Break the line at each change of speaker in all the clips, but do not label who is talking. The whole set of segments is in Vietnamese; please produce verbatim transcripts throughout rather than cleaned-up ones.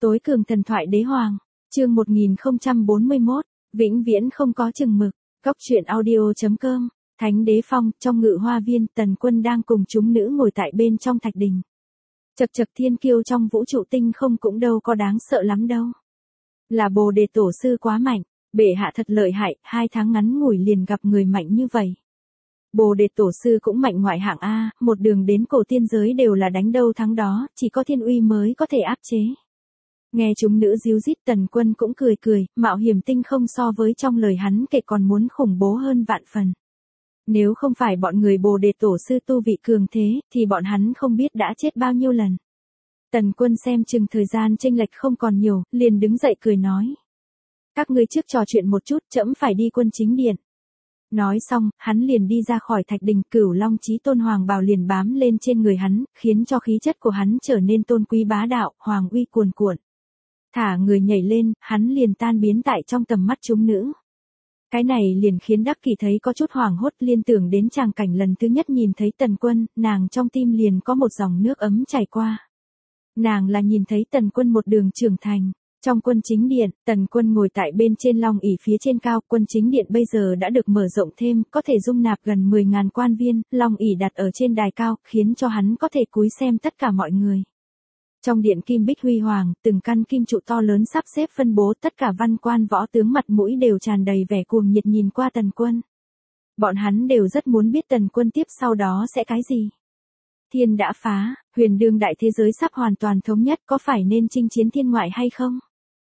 Tối cường thần thoại đế hoàng, chương một nghìn không trăm bốn mươi mốt, vĩnh viễn không có chừng mực, góc truyện audio.com, Thánh Đế Phong, trong ngự hoa viên, Tần Quân đang cùng chúng nữ ngồi tại bên trong thạch đình. Chật chật thiên kiêu trong vũ trụ tinh không cũng đâu có đáng sợ lắm đâu. Là Bồ Đề Tổ sư quá mạnh, bệ hạ thật lợi hại, hai tháng ngắn ngủi liền gặp người mạnh như vậy. Bồ Đề Tổ sư cũng mạnh ngoại hạng A, một đường đến cổ tiên giới đều là đánh đâu thắng đó, chỉ có thiên uy mới có thể áp chế. Nghe chúng nữ díu dít, Tần Quân cũng cười cười, mạo hiểm tinh không so với trong lời hắn kể còn muốn khủng bố hơn vạn phần. Nếu không phải bọn người Bồ Đề Tổ sư tu vị cường thế, thì bọn hắn không biết đã chết bao nhiêu lần. Tần Quân xem chừng thời gian chênh lệch không còn nhiều, liền đứng dậy cười nói. Các ngươi trước trò chuyện một chút, trẫm phải đi quân chính điện. Nói xong, hắn liền đi ra khỏi thạch đình, Cửu Long Chí Tôn hoàng bào liền bám lên trên người hắn, khiến cho khí chất của hắn trở nên tôn quý bá đạo, hoàng uy cuồn cuộn. Thả người nhảy lên, hắn liền tan biến tại trong tầm mắt chúng nữ. Cái này liền khiến Đắc Kỷ thấy có chút hoảng hốt, liên tưởng đến tràng cảnh lần thứ nhất nhìn thấy Tần Quân, nàng trong tim liền có một dòng nước ấm chảy qua. Nàng là nhìn thấy Tần Quân một đường trưởng thành. Trong quân chính điện, Tần Quân ngồi tại bên trên long ỷ phía trên cao, quân chính điện bây giờ đã được mở rộng thêm, có thể dung nạp gần mười ngàn quan viên, long ỷ đặt ở trên đài cao, khiến cho hắn có thể cúi xem tất cả mọi người. Trong điện kim bích huy hoàng, từng căn kim trụ to lớn sắp xếp phân bố, tất cả văn quan võ tướng mặt mũi đều tràn đầy vẻ cuồng nhiệt nhìn qua Tần Quân. Bọn hắn đều rất muốn biết Tần Quân tiếp sau đó sẽ cái gì. Thiên đã phá, huyền đương đại thế giới sắp hoàn toàn thống nhất, có phải nên chinh chiến thiên ngoại hay không?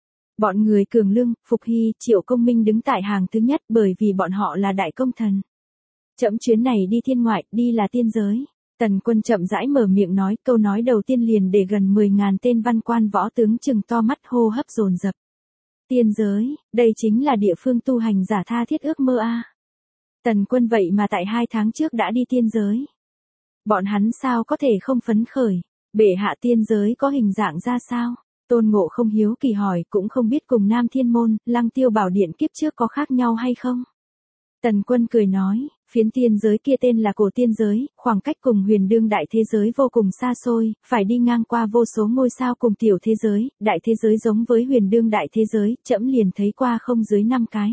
Bọn người Cường Lương, Phục Hy, Triệu Công Minh đứng tại hàng thứ nhất, bởi vì bọn họ là đại công thần. Chậm chuyến này đi thiên ngoại, đi là tiên giới. Tần Quân chậm rãi mở miệng nói, câu nói đầu tiên liền để gần mười ngàn tên văn quan võ tướng chừng to mắt, hô hấp dồn dập. Tiên giới, đây chính là địa phương tu hành giả tha thiết ước mơ a. Tần Quân vậy mà tại hai tháng trước đã đi tiên giới. Bọn hắn sao có thể không phấn khởi? Bệ hạ tiên giới có hình dạng ra sao? Tôn Ngộ không hiếu kỳ hỏi, cũng không biết cùng Nam Thiên Môn, Lăng Tiêu Bảo Điện kiếp trước có khác nhau hay không? Tần Quân cười nói, phiến tiên giới kia tên là cổ tiên giới, khoảng cách cùng huyền đương đại thế giới vô cùng xa xôi, phải đi ngang qua vô số ngôi sao cùng tiểu thế giới, đại thế giới giống với huyền đương đại thế giới, trẫm liền thấy qua không dưới năm cái.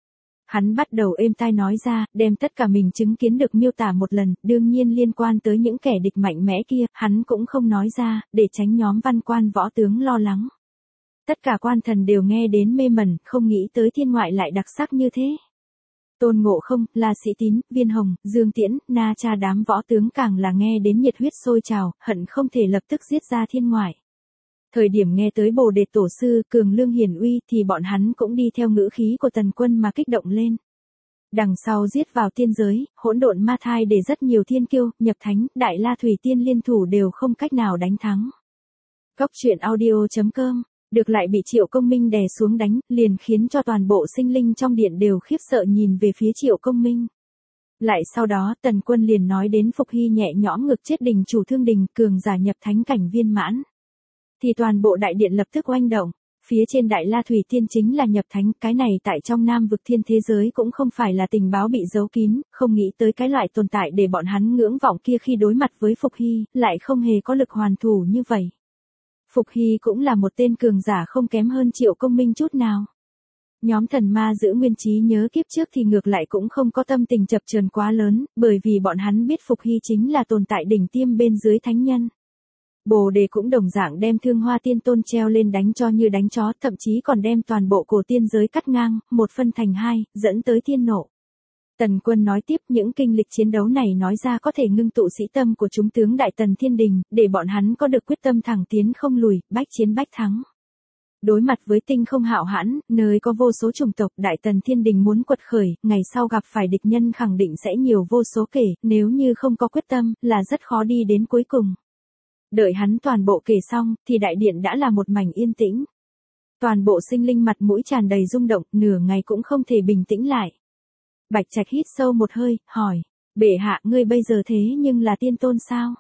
Hắn bắt đầu êm tai nói ra, đem tất cả mình chứng kiến được miêu tả một lần, đương nhiên liên quan tới những kẻ địch mạnh mẽ kia, hắn cũng không nói ra, để tránh nhóm văn quan võ tướng lo lắng. Tất cả quan thần đều nghe đến mê mẩn, không nghĩ tới thiên ngoại lại đặc sắc như thế. Tôn Ngộ Không, La Sĩ Tín, Viên Hồng, Dương Tiễn, Na Cha đám võ tướng càng là nghe đến nhiệt huyết sôi trào, hận không thể lập tức giết ra thiên ngoại. Thời điểm nghe tới Bồ Đề Tổ sư, Cường Lương hiển uy, thì bọn hắn cũng đi theo ngữ khí của Tần Quân mà kích động lên. Đằng sau giết vào tiên giới, hỗn độn ma thai để rất nhiều thiên kiêu, nhập thánh, đại la thủy tiên liên thủ đều không cách nào đánh thắng. Góc truyện audio.com, được lại bị Triệu Công Minh đè xuống đánh, liền khiến cho toàn bộ sinh linh trong điện đều khiếp sợ nhìn về phía Triệu Công Minh. Lại sau đó, Tần Quân liền nói đến Phục Hy nhẹ nhõm ngực chết đình chủ thương đình, cường giả nhập thánh cảnh viên mãn. Thì toàn bộ đại điện lập tức oanh động, phía trên đại la thủy tiên chính là nhập thánh, cái này tại trong nam vực thiên thế giới cũng không phải là tình báo bị giấu kín, không nghĩ tới cái loại tồn tại để bọn hắn ngưỡng vọng kia khi đối mặt với Phục Hy, lại không hề có lực hoàn thủ như vậy. Phục Hy cũng là một tên cường giả không kém hơn Triệu Công Minh chút nào. Nhóm thần ma giữ nguyên trí nhớ kiếp trước thì ngược lại cũng không có tâm tình chập chờn quá lớn, bởi vì bọn hắn biết Phục Hy chính là tồn tại đỉnh tiêm bên dưới thánh nhân. Bồ Đề cũng đồng dạng đem Thương Hoa Tiên Tôn treo lên đánh cho như đánh chó, thậm chí còn đem toàn bộ cổ tiên giới cắt ngang, một phân thành hai, dẫn tới thiên nộ. Tần Quân nói tiếp, những kinh lịch chiến đấu này nói ra có thể ngưng tụ sĩ tâm của chúng tướng Đại Tần Thiên Đình, để bọn hắn có được quyết tâm thẳng tiến không lùi, bách chiến bách thắng. Đối mặt với tinh không hạo hãn, nơi có vô số chủng tộc, Đại Tần Thiên Đình muốn quật khởi, ngày sau gặp phải địch nhân khẳng định sẽ nhiều vô số kể, nếu như không có quyết tâm, là rất khó đi đến cuối cùng. Đợi hắn toàn bộ kể xong, thì đại điện đã là một mảnh yên tĩnh. Toàn bộ sinh linh mặt mũi tràn đầy rung động, nửa ngày cũng không thể bình tĩnh lại. Bạch Trạch hít sâu một hơi, hỏi, bệ hạ ngươi bây giờ thế nhưng là tiên tôn sao?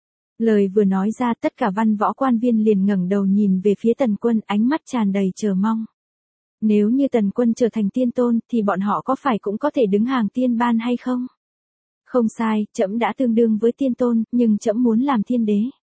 Lời vừa nói ra, tất cả văn võ quan viên liền ngẩng đầu nhìn về phía Tần Quân, ánh mắt tràn đầy chờ mong. Nếu như Tần Quân trở thành tiên tôn, thì bọn họ có phải cũng có thể đứng hàng tiên ban hay không? Không sai, trẫm đã tương đương với tiên tôn, nhưng trẫm muốn làm thiên đế.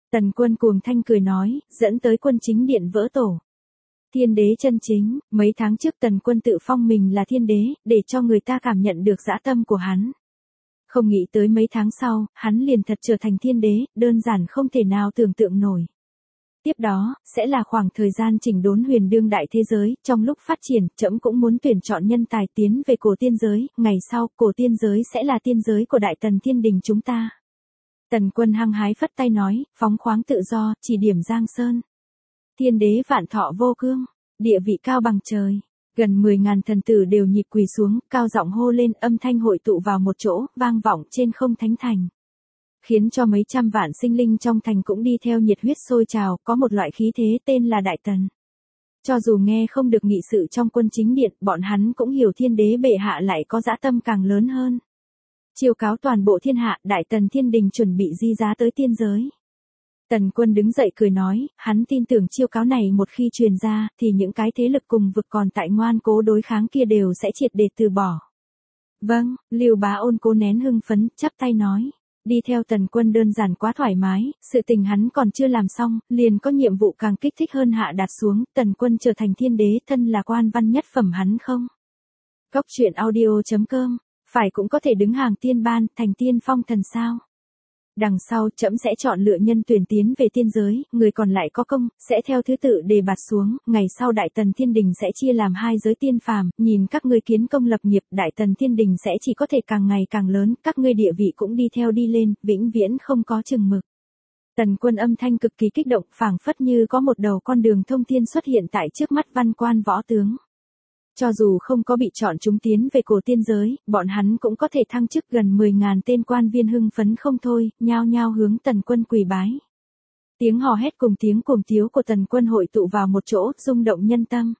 Tần Quân cuồng thanh cười nói, dẫn tới quân chính điện vỡ tổ. Thiên đế chân chính, mấy tháng trước Tần Quân tự phong mình là thiên đế, để cho người ta cảm nhận được dã tâm của hắn. Không nghĩ tới mấy tháng sau, hắn liền thật trở thành thiên đế, đơn giản không thể nào tưởng tượng nổi. Tiếp đó, sẽ là khoảng thời gian chỉnh đốn huyền đương đại thế giới, trong lúc phát triển, trẫm cũng muốn tuyển chọn nhân tài tiến về cổ tiên giới, ngày sau, cổ tiên giới sẽ là tiên giới của Đại Tần Thiên Đình chúng ta. Tần Quân hăng hái phất tay nói, phóng khoáng tự do, chỉ điểm Giang Sơn. Thiên đế vạn thọ vô cương, địa vị cao bằng trời. Gần mười ngàn thần tử đều nhịp quỳ xuống, cao giọng hô lên, âm thanh hội tụ vào một chỗ, vang vọng trên không thánh thành. Khiến cho mấy trăm vạn sinh linh trong thành cũng đi theo nhiệt huyết sôi trào, có một loại khí thế tên là Đại Tần. Cho dù nghe không được nghị sự trong quân chính điện, bọn hắn cũng hiểu thiên đế bệ hạ lại có dã tâm càng lớn hơn. Chiêu cáo toàn bộ thiên hạ, Đại Tần Thiên Đình chuẩn bị di giá tới tiên giới. Tần Quân đứng dậy cười nói, hắn tin tưởng chiêu cáo này một khi truyền ra, thì những cái thế lực cùng vực còn tại ngoan cố đối kháng kia đều sẽ triệt để từ bỏ. Vâng, Lưu Bá Ôn cố nén hưng phấn, chắp tay nói. Đi theo Tần Quân đơn giản quá thoải mái, sự tình hắn còn chưa làm xong, liền có nhiệm vụ càng kích thích hơn hạ đặt xuống, Tần Quân trở thành thiên đế, thân là quan văn nhất phẩm hắn không. Góc truyện audio chấm com, phải cũng có thể đứng hàng tiên ban, thành tiên phong thần sao. Đằng sau, trẫm sẽ chọn lựa nhân tuyển tiến về tiên giới, người còn lại có công, sẽ theo thứ tự đề bạt xuống, ngày sau Đại Tần Thiên Đình sẽ chia làm hai giới tiên phàm, nhìn các ngươi kiến công lập nghiệp, Đại Tần Thiên Đình sẽ chỉ có thể càng ngày càng lớn, các ngươi địa vị cũng đi theo đi lên, vĩnh viễn không có chừng mực. Tần Quân âm thanh cực kỳ kích động, phảng phất như có một đầu con đường thông thiên xuất hiện tại trước mắt văn quan võ tướng. Cho dù không có bị chọn chúng tiến về cổ tiên giới, bọn hắn cũng có thể thăng chức, gần mười ngàn tên quan viên hưng phấn không thôi, nhao nhao hướng Tần Quân quỳ bái. Tiếng hò hét cùng tiếng cuồng tiếu của Tần Quân hội tụ vào một chỗ, rung động nhân tâm.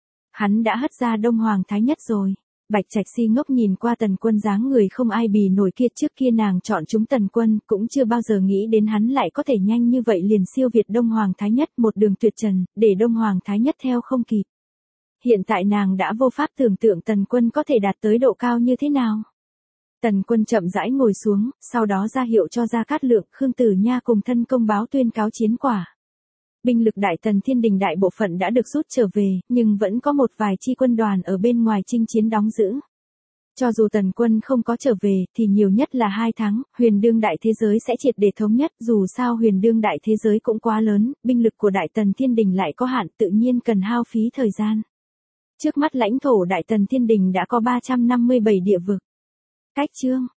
Hắn đã hất ra Đông Hoàng Thái Nhất rồi. Bạch Trạch si ngốc nhìn qua Tần Quân dáng người không ai bì nổi kia, trước kia nàng chọn chúng Tần Quân, cũng chưa bao giờ nghĩ đến hắn lại có thể nhanh như vậy liền siêu việt Đông Hoàng Thái Nhất, một đường tuyệt trần, để Đông Hoàng Thái Nhất theo không kịp. Hiện tại nàng đã vô pháp tưởng tượng Tần Quân có thể đạt tới độ cao như thế nào. Tần Quân chậm rãi ngồi xuống, sau đó ra hiệu cho Gia Cát Lượng, Khương Tử Nha cùng thân công báo tuyên cáo chiến quả. Binh lực Đại Tần Thiên Đình đại bộ phận đã được rút trở về, nhưng vẫn có một vài chi quân đoàn ở bên ngoài chinh chiến đóng giữ. Cho dù Tần Quân không có trở về, thì nhiều nhất là hai tháng, huyền đương đại thế giới sẽ triệt để thống nhất, dù sao huyền đương đại thế giới cũng quá lớn, binh lực của Đại Tần Thiên Đình lại có hạn, tự nhiên cần hao phí thời gian. Trước mắt lãnh thổ Đại Tần Thiên Đình đã có ba trăm năm mươi bảy địa vực. Cách chương